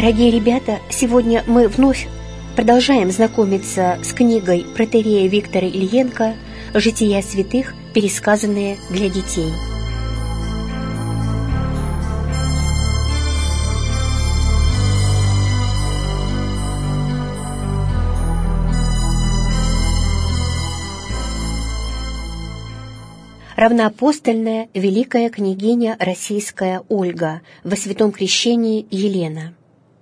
Дорогие ребята, сегодня мы вновь продолжаем знакомиться с книгой протоиерея Виктора Ильенко «Жития святых, пересказанные для детей». Равноапостольная великая княгиня российская Ольга во святом крещении Елена.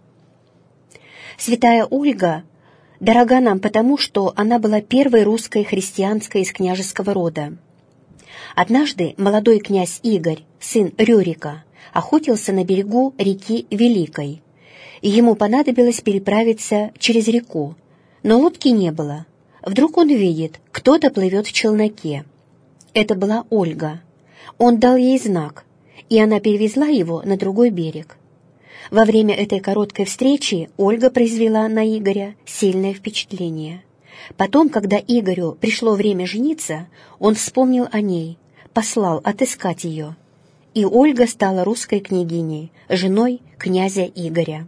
Святая Ольга дорога нам потому, что она была первой русской христианской из княжеского рода. Однажды молодой князь Игорь, сын Рюрика, охотился на берегу реки Великой, и ему понадобилось переправиться через реку, но лодки не было. Вдруг он видит, кто-то плывет в челноке. Это была Ольга. Он дал ей знак, и она перевезла его на другой берег. Во время этой короткой встречи Ольга произвела на Игоря сильное впечатление. Потом, когда Игорю пришло время жениться, он вспомнил о ней, послал отыскать ее. И Ольга стала русской княгиней, женой князя Игоря.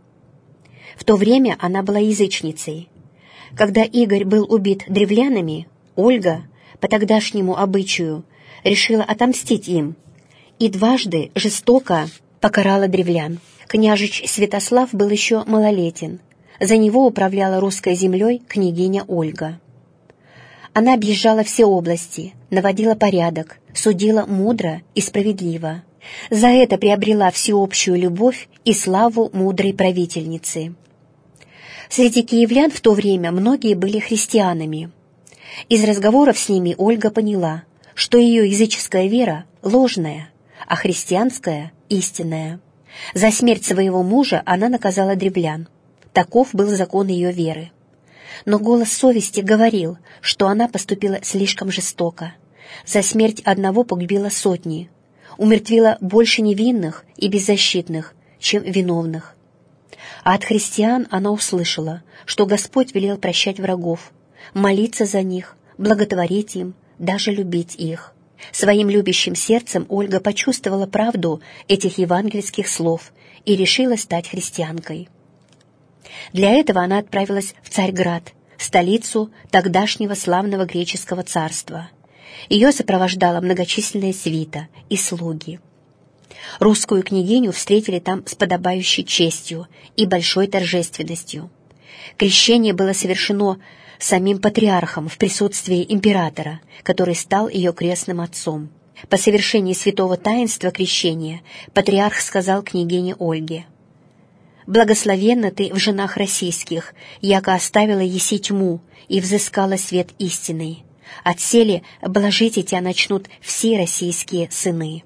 В то время она была язычницей. Когда Игорь был убит древлянами, Ольга, по тогдашнему обычаю, решила отомстить им и дважды жестоко покарала древлян. Княжич Святослав был еще малолетен. За него управляла русской землей княгиня Ольга. Она объезжала все области, наводила порядок, судила мудро и справедливо. За это приобрела всеобщую любовь и славу мудрой правительницы. Среди киевлян в то время многие были христианами. Из разговоров с ними Ольга поняла, что ее языческая вера ложная, а христианская — истинная. За смерть своего мужа она наказала древлян. Таков был закон ее веры. Но голос совести говорил, что она поступила слишком жестоко. За смерть одного погубила сотни, умертвила больше невинных и беззащитных, чем виновных. А от христиан она услышала, что Господь велел прощать врагов, молиться за них, благотворить им, даже любить их. Своим любящим сердцем Ольга почувствовала правду этих евангельских слов и решила стать христианкой. Для этого она отправилась в Царьград, столицу тогдашнего славного греческого царства. Ее сопровождала многочисленная свита и слуги. Русскую княгиню встретили там с подобающей честью и большой торжественностью. Крещение было совершено самим патриархом в присутствии императора, который стал ее крестным отцом. По совершении святого таинства крещения патриарх сказал княгине Ольге: «Благословенна ты в женах российских, яко оставила еси тьму и взыскала свет истинный. Отселе блажите тебя начнут все российские сыны».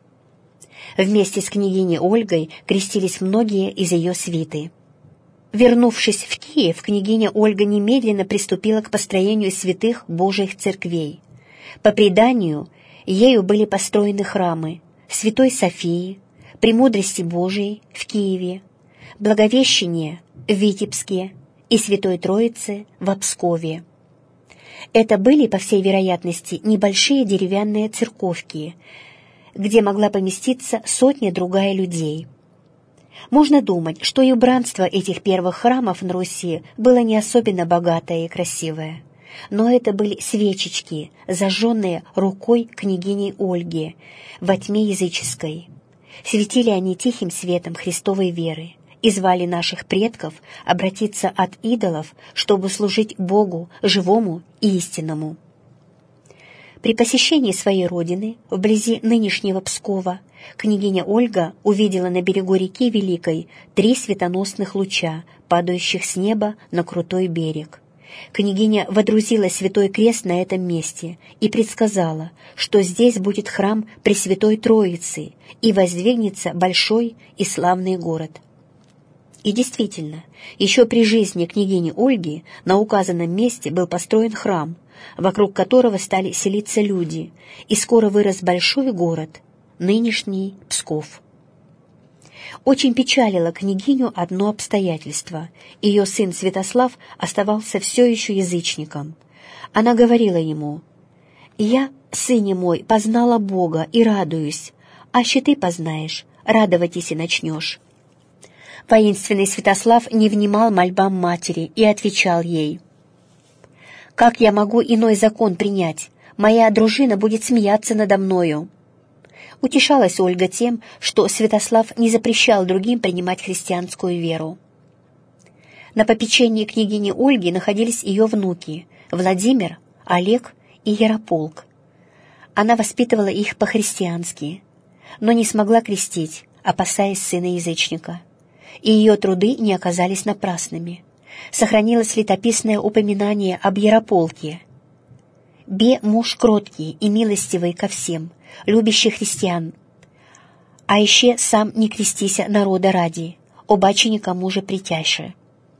Вместе с княгиней Ольгой крестились многие из ее свиты. Вернувшись в Киев, княгиня Ольга немедленно приступила к построению святых Божьих церквей. По преданию, ею были построены храмы Святой Софии, Премудрости Божией в Киеве, Благовещения в Витебске и Святой Троицы в Пскове. Это были, по всей вероятности, небольшие деревянные церковки, где могла поместиться сотня-другая людей. Можно думать, что и убранство этих первых храмов на Руси было не особенно богатое и красивое. Но это были свечечки, зажженные рукой княгини Ольги во тьме языческой. Светили они тихим светом Христовой веры и звали наших предков обратиться от идолов, чтобы служить Богу живому и истинному. При посещении своей родины, вблизи нынешнего Пскова, княгиня Ольга увидела на берегу реки Великой 3 светоносных луча, падающих с неба на крутой берег. Княгиня водрузила святой крест на этом месте и предсказала, что здесь будет храм Пресвятой Троицы и воздвигнется большой и славный город. И действительно, еще при жизни княгини Ольги на указанном месте был построен храм, вокруг которого стали селиться люди, и скоро вырос большой город, нынешний Псков. Очень печалило княгиню одно обстоятельство: ее сын Святослав оставался все еще язычником. Она говорила ему: «Я, сыне мой, познала Бога и радуюсь, аще ты познаешь, радоватись и начнешь». Воинственный Святослав не внимал мольбам матери и отвечал ей: «Как я могу иной закон принять? Моя дружина будет смеяться надо мною». Утешалась Ольга тем, что Святослав не запрещал другим принимать христианскую веру. На попечении княгини Ольги находились ее внуки Владимир, Олег и Ярополк. Она воспитывала их по-христиански, но не смогла крестить, опасаясь сына-язычника. И ее труды не оказались напрасными. Сохранилось летописное упоминание об Ярополке. «Бе муж кроткий и милостивый ко всем, любящий христиан, а еще сам не крестися народа ради, обаче никому же притяйше».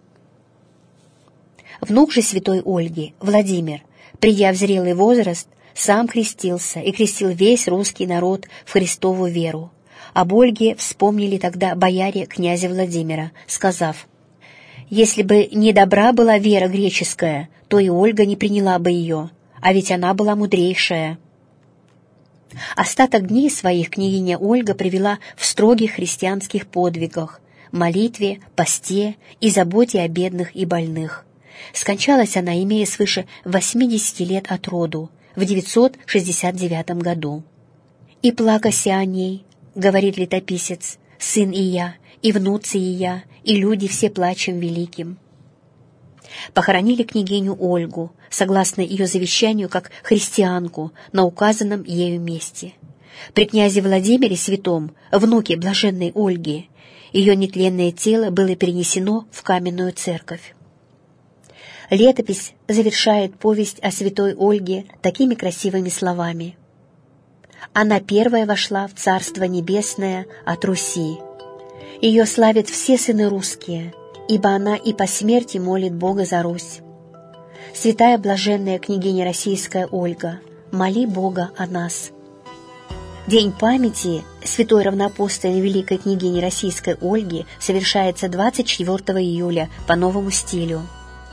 Внук же святой Ольги, Владимир, придя в зрелый возраст, сам крестился и крестил весь русский народ в Христову веру. Об Ольге вспомнили тогда бояре князя Владимира, сказав: «Если бы не добра была вера греческая, то и Ольга не приняла бы ее, а ведь она была мудрейшая». Остаток дней своих княгиня Ольга провела в строгих христианских подвигах, молитве, посте и заботе о бедных и больных. Скончалась она, имея свыше 80 лет от роду, в 969 году. «И плакася о ней, — говорит летописец, — сын и я, и внуцы и я, и люди все плачем великим». Похоронили княгиню Ольгу, согласно ее завещанию, как христианку на указанном ею месте. При князе Владимире Святом, внуке блаженной Ольги, ее нетленное тело было перенесено в каменную церковь. Летопись завершает повесть о святой Ольге такими красивыми словами: «Она первая вошла в Царство Небесное от Руси. Ее славят все сыны русские, ибо она и по смерти молит Бога за Русь. Святая блаженная княгиня российская Ольга, моли Бога о нас». День памяти святой равноапостольной великой княгини российской Ольги совершается 24 июля по новому стилю.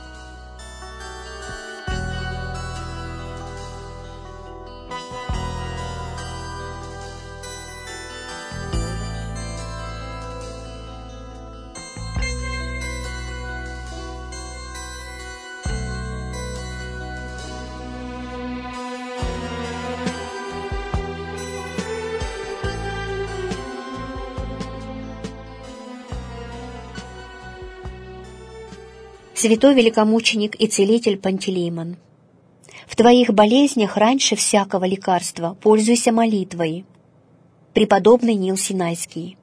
Святой великомученик и целитель Пантелеймон, в твоих болезнях раньше всякого лекарства пользуйся молитвой. Преподобный Нил Синайский.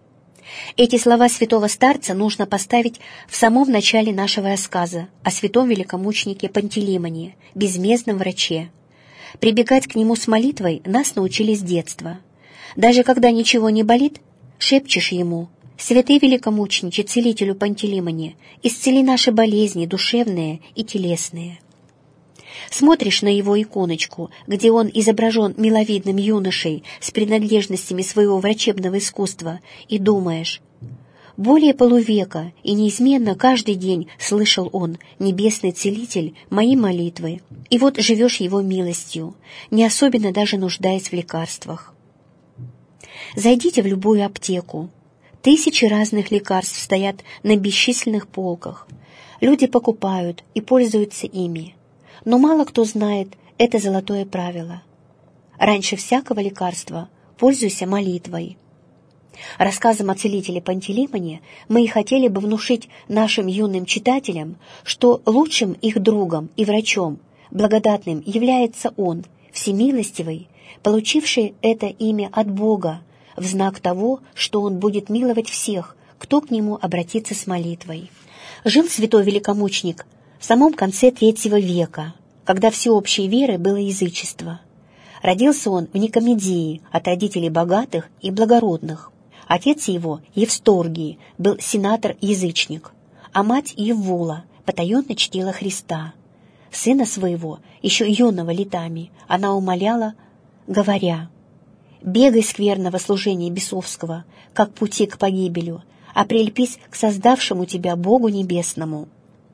Эти слова святого старца нужно поставить в самом начале нашего рассказа о святом великомученике Пантелеймоне, безмездном враче. Прибегать к нему с молитвой нас научили с детства. Даже когда ничего не болит, шепчешь ему: «Святый великомучениче, целителю Пантелеймоне, исцели наши болезни душевные и телесные». Смотришь на его иконочку, где он изображен миловидным юношей с принадлежностями своего врачебного искусства, и думаешь: более полувека, и неизменно каждый день слышал он, небесный целитель, мои молитвы, и вот живешь его милостью, не особенно даже нуждаясь в лекарствах. Зайдите в любую аптеку. Тысячи разных лекарств стоят на бесчисленных полках. Люди покупают и пользуются ими. Но мало кто знает это золотое правило. Раньше всякого лекарства пользуйся молитвой. Рассказом о целителе Пантелеймоне мы и хотели бы внушить нашим юным читателям, что лучшим их другом и врачом, благодатным, является он, всемилостивый, получивший это имя от Бога, в знак того, что он будет миловать всех, кто к нему обратится с молитвой. Жил святой великомученик в самом конце III века, когда всеобщей верой было язычество. Родился он в Никомедии от родителей богатых и благородных. Отец его, Евсторгий, был сенатор-язычник, а мать Еввула потаенно чтила Христа. Сына своего, еще юного летами, она умоляла, говоря: «Бегай скверного служения бесовского, как пути к погибелю, а прильпись к создавшему тебя Богу Небесному».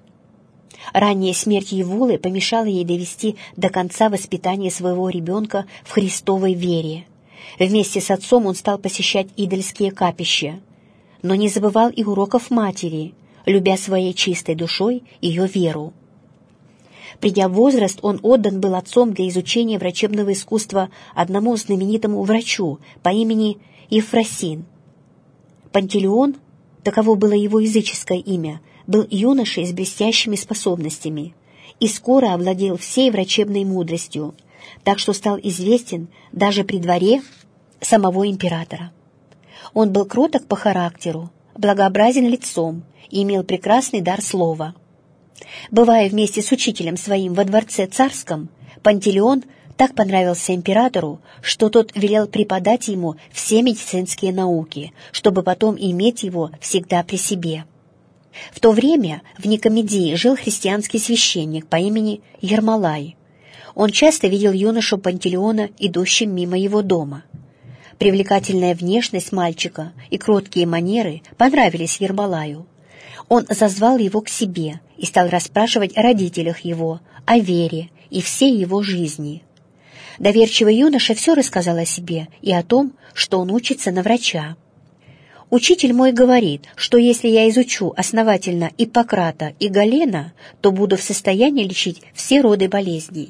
Ранняя смерть Евулы помешала ей довести до конца воспитание своего ребенка в Христовой вере. Вместе с отцом он стал посещать идольские капища. но не забывал и уроков матери, любя своей чистой душой ее веру. Придя в возраст, он отдан был отцом для изучения врачебного искусства одному знаменитому врачу по имени Ефросин. Пантелеон, таково было его языческое имя, был юношей с блестящими способностями и скоро овладел всей врачебной мудростью, так что стал известен даже при дворе самого императора. Он был кроток по характеру, благообразен лицом и имел прекрасный дар слова. Бывая вместе с учителем своим во дворце царском, Пантелеон так понравился императору, что тот велел преподать ему все медицинские науки, чтобы потом иметь его всегда при себе. В то время в Никомедии жил христианский священник по имени Ермолай. Он часто видел юношу Пантелеона, идущим мимо его дома. Привлекательная внешность мальчика и кроткие манеры понравились Ермолаю. Он зазвал его к себе и стал расспрашивать о родителях его, о вере и всей его жизни. Доверчивый юноша все рассказал о себе и о том, что он учится на врача. «Учитель мой говорит, что если я изучу основательно Иппократа и Галена, то буду в состоянии лечить все роды болезней».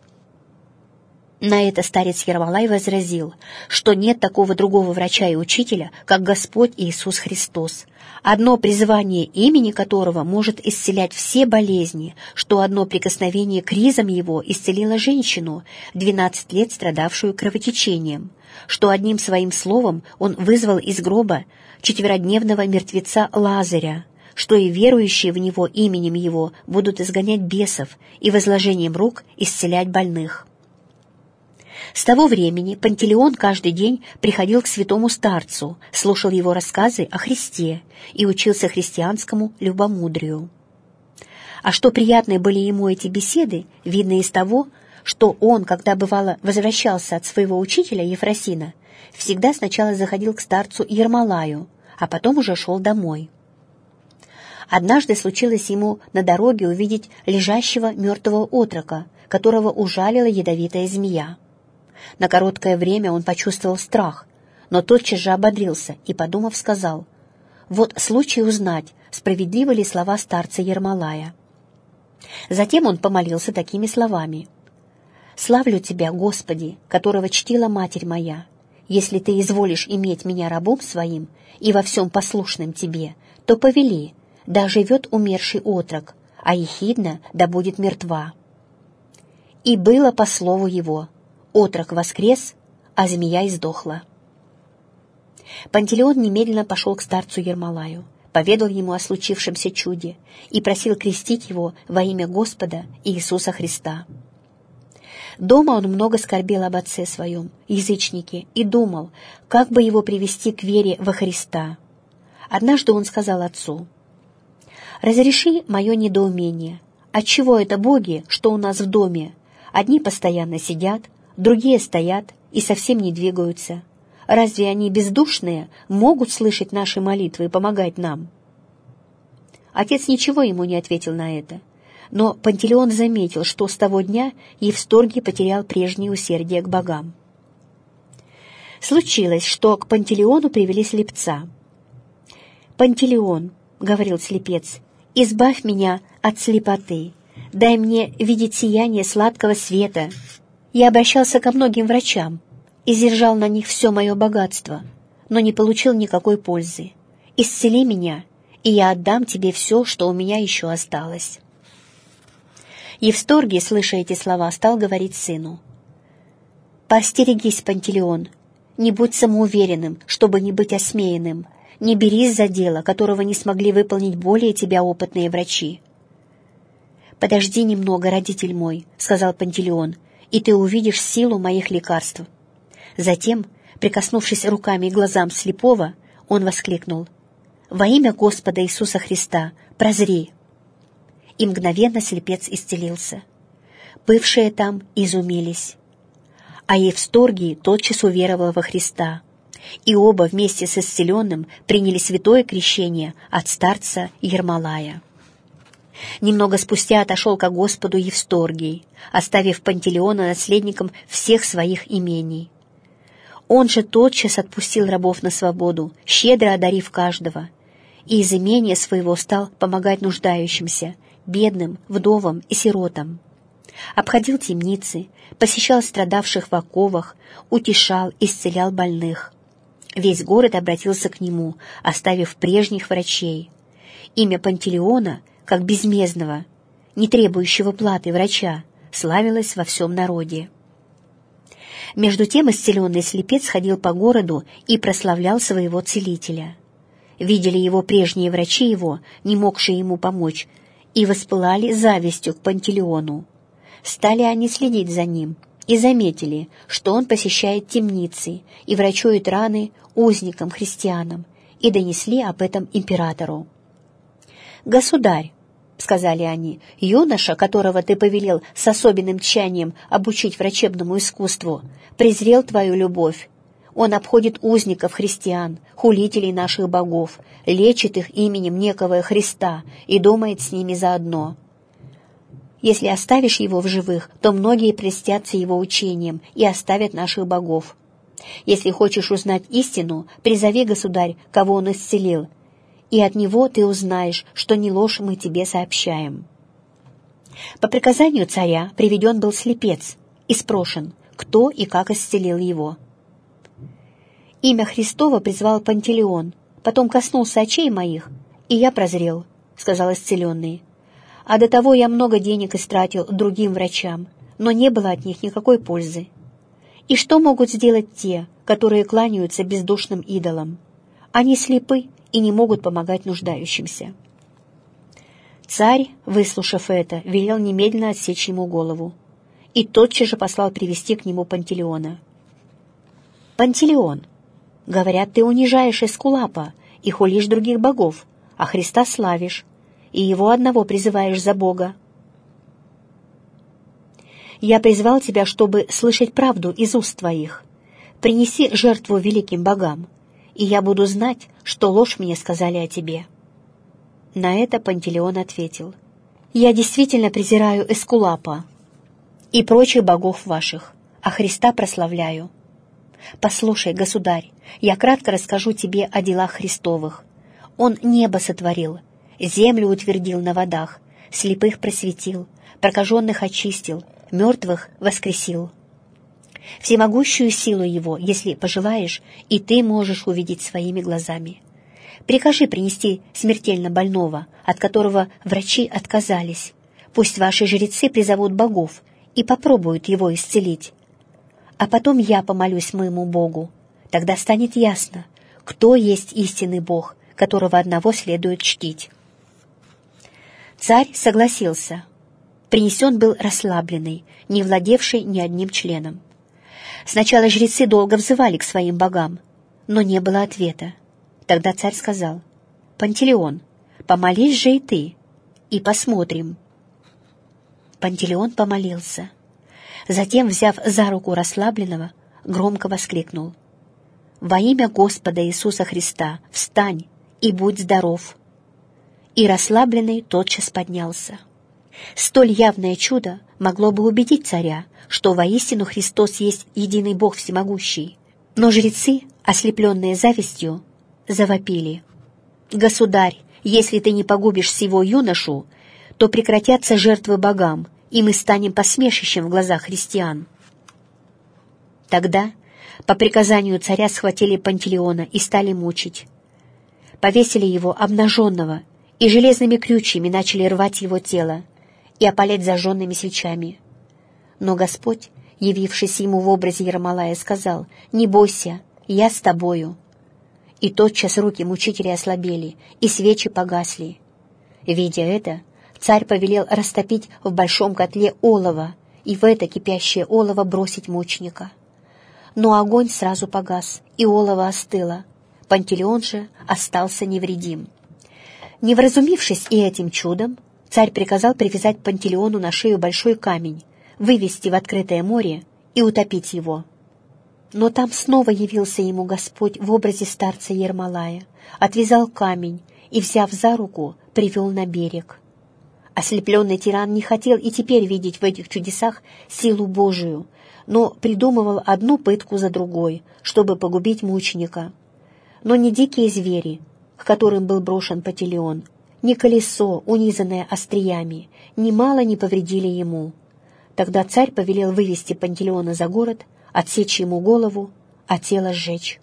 На это старец Ермолай возразил, что нет такого другого врача и учителя, как Господь Иисус Христос, одно призывание имени которого может исцелять все болезни, что одно прикосновение к ризам его исцелило женщину, 12 лет страдавшую кровотечением, что одним своим словом он вызвал из гроба четверодневного мертвеца Лазаря, что и верующие в него именем его будут изгонять бесов и возложением рук исцелять больных. С того времени Пантелеон каждый день приходил к святому старцу, слушал его рассказы о Христе и учился христианскому любомудрию. А что приятны были ему эти беседы, видно из того, что он, когда бывало возвращался от своего учителя Ефросина, всегда сначала заходил к старцу Ермолаю, а потом уже шел домой. Однажды случилось ему на дороге увидеть лежащего мертвого отрока, которого ужалила ядовитая змея. На короткое время он почувствовал страх, но тотчас же ободрился и, подумав, сказал: «Вот случай узнать, справедливы ли слова старца Ермолая». Затем он помолился такими словами: «Славлю Тебя, Господи, которого чтила Матерь моя. Если Ты изволишь иметь меня рабом своим и во всем послушным Тебе, то повели, да живет умерший отрок, а ехидна да будет мертва». И было по слову его. Отрок воскрес, а змея издохла. Пантелеон немедленно пошел к старцу Ермолаю, поведал ему о случившемся чуде и просил крестить его во имя Господа Иисуса Христа. Дома он много скорбел об отце своем, язычнике, и думал, как бы его привести к вере во Христа. Однажды он сказал отцу: «Разреши мое недоумение. Отчего это боги, что у нас в доме, одни постоянно сидят, другие стоят и совсем не двигаются? Разве они бездушные, могут слышать наши молитвы и помогать нам?» Отец ничего ему не ответил на это, но Пантелеон заметил, что с того дня Евсторгий потерял прежнее усердие к богам. Случилось, что к Пантелеону привели слепца. «Пантелеон, — говорил слепец, — избавь меня от слепоты, дай мне видеть сияние сладкого света. Я обращался ко многим врачам, изъезжал на них все мое богатство, но не получил никакой пользы. Исцели меня, и я отдам тебе все, что у меня еще осталось». Евсторгий, слыша эти слова, стал говорить сыну: «Поостерегись, Пантелеон, не будь самоуверенным, чтобы не быть осмеянным, не берись за дело, которого не смогли выполнить более тебя опытные врачи». «Подожди немного, родитель мой, — сказал Пантелеон, — и ты увидишь силу моих лекарств». Затем, прикоснувшись руками к глазам слепого, он воскликнул: «Во имя Господа Иисуса Христа, прозри!» И мгновенно слепец исцелился. Бывшие там изумились. А Евсторгий тотчас уверовал во Христа, и оба вместе с исцеленным приняли святое крещение от старца Ермолая. Немного спустя отошел ко Господу Евсторгий, оставив Пантелеона наследником всех своих имений. Он же тотчас отпустил рабов на свободу, щедро одарив каждого, и из имения своего стал помогать нуждающимся, бедным, вдовам и сиротам. Обходил темницы, посещал страдавших в оковах, утешал, исцелял больных. Весь город обратился к нему, оставив прежних врачей. Имя Пантелеона, как безмездного, не требующего платы врача, славилось во всем народе. Между тем исцеленный слепец ходил по городу и прославлял своего целителя. Видели его прежние врачи его, не могшие ему помочь, и воспылали завистью к Пантелеону. Стали они следить за ним и заметили, что он посещает темницы и врачует раны узникам, христианам, и донесли об этом императору. «Государь», — сказали они, — «юноша, которого ты повелел с особенным тщанием обучить врачебному искусству, презрел твою любовь. Он обходит узников христиан, хулителей наших богов, лечит их именем некого Христа и думает с ними заодно. Если оставишь его в живых, то многие прельстятся его учением и оставят наших богов. Если хочешь узнать истину, призови, государь, кого он исцелил, и от него ты узнаешь, что не ложь мы тебе сообщаем». По приказанию царя приведен был слепец и спрошен, кто и как исцелил его. «Имя Христово призвал Пантелеон, потом коснулся очей моих, и я прозрел», — сказал исцеленный. «А до того я много денег истратил другим врачам, но не было от них никакой пользы. И что могут сделать те, которые кланяются бездушным идолам? Они слепы и не могут помогать нуждающимся». Царь, выслушав это, велел немедленно отсечь ему голову и тотчас же послал привести к нему Пантелеона. «Пантелеон, говорят, ты унижаешь Эскулапа и хулишь других богов, а Христа славишь, и его одного призываешь за Бога. Я призвал тебя, чтобы слышать правду из уст твоих. Принеси жертву великим богам, и я буду знать, что ложь мне сказали о тебе». На это Пантелеон ответил: «Я действительно презираю Эскулапа и прочих богов ваших, а Христа прославляю. Послушай, государь, я кратко расскажу тебе о делах Христовых. Он небо сотворил, землю утвердил на водах, слепых просветил, прокаженных очистил, мертвых воскресил. Всемогущую силу его, если пожелаешь, и ты можешь увидеть своими глазами. Прикажи принести смертельно больного, от которого врачи отказались. Пусть ваши жрецы призовут богов и попробуют его исцелить. А потом я помолюсь моему Богу. Тогда станет ясно, кто есть истинный Бог, которого одного следует чтить». Царь согласился. Принесен был расслабленный, не владевший ни одним членом. Сначала жрецы долго взывали к своим богам, но не было ответа. Тогда царь сказал: «Пантелеон, помолись же и ты, и посмотрим». Пантелеон помолился. Затем, взяв за руку расслабленного, громко воскликнул: «Во имя Господа Иисуса Христа встань и будь здоров!» И расслабленный тотчас поднялся. Столь явное чудо могло бы убедить царя, что воистину Христос есть единый Бог всемогущий. Но жрецы, ослепленные завистью, завопили: «Государь, если ты не погубишь сего юношу, то прекратятся жертвы богам, и мы станем посмешищем в глазах христиан». Тогда по приказанию царя схватили Пантелеона и стали мучить. Повесили его обнаженного и железными крючьями начали рвать его тело и опалять зажженными свечами. Но Господь, явившись ему в образе Ермолая, сказал: «Не бойся, я с тобою». И тотчас руки мучителя ослабели, и свечи погасли. Видя это, царь повелел растопить в большом котле олово и в это кипящее олово бросить мученика. Но огонь сразу погас, и олово остыло. Пантелеон же остался невредим. Не вразумившись и этим чудом, царь приказал привязать Пантелеону на шею большой камень, вывести в открытое море и утопить его. Но там снова явился ему Господь в образе старца Ермолая, отвязал камень и, взяв за руку, привел на берег. Ослепленный тиран не хотел и теперь видеть в этих чудесах силу Божию, но придумывал одну пытку за другой, чтобы погубить мученика. Но ни дикие звери, к которым был брошен Пантелеон, ни колесо, унизанное остриями, немало не повредили ему. Тогда царь повелел вывести Пантелеона за город, отсечь ему голову, а тело сжечь.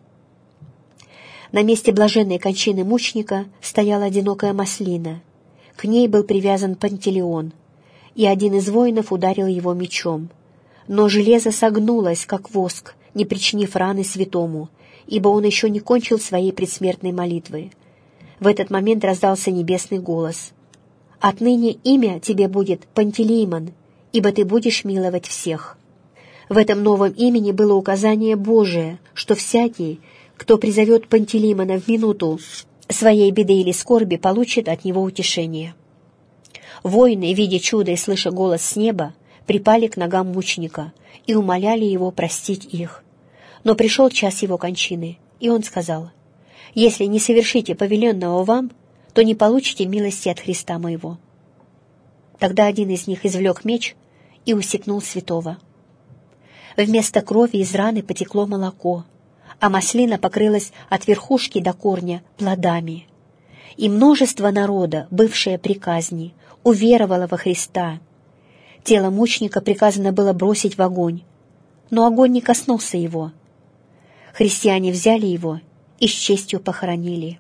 На месте блаженной кончины мученика стояла одинокая маслина. К ней был привязан Пантелеон, и один из воинов ударил его мечом. Но железо согнулось, как воск, не причинив раны святому, ибо он еще не кончил своей предсмертной молитвы. В этот момент раздался небесный голос: «Отныне имя тебе будет Пантелеймон, ибо ты будешь миловать всех». В этом новом имени было указание Божие, что всякий, кто призовет Пантелеймона в минуту своей беды или скорби, получит от него утешение. Воины, видя чудо и слыша голос с неба, припали к ногам мученика и умоляли его простить их. Но пришел час его кончины, и он сказал: «Если не совершите повеленного вам, то не получите милости от Христа моего». Тогда один из них извлек меч и усекнул святого. Вместо крови из раны потекло молоко, а маслина покрылась от верхушки до корня плодами. И множество народа, бывшее при казни, уверовало во Христа. Тело мученика приказано было бросить в огонь, но огонь не коснулся его. Христиане взяли его и с честью похоронили.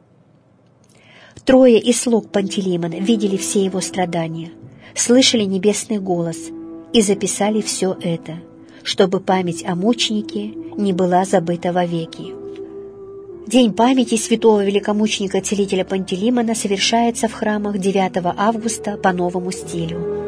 Трое из слуг Пантелеймона видели все его страдания, слышали небесный голос и записали все это, чтобы память о мученике не была забыта вовеки. День памяти святого великомученика-целителя Пантелеймона совершается в храмах 9 августа по новому стилю.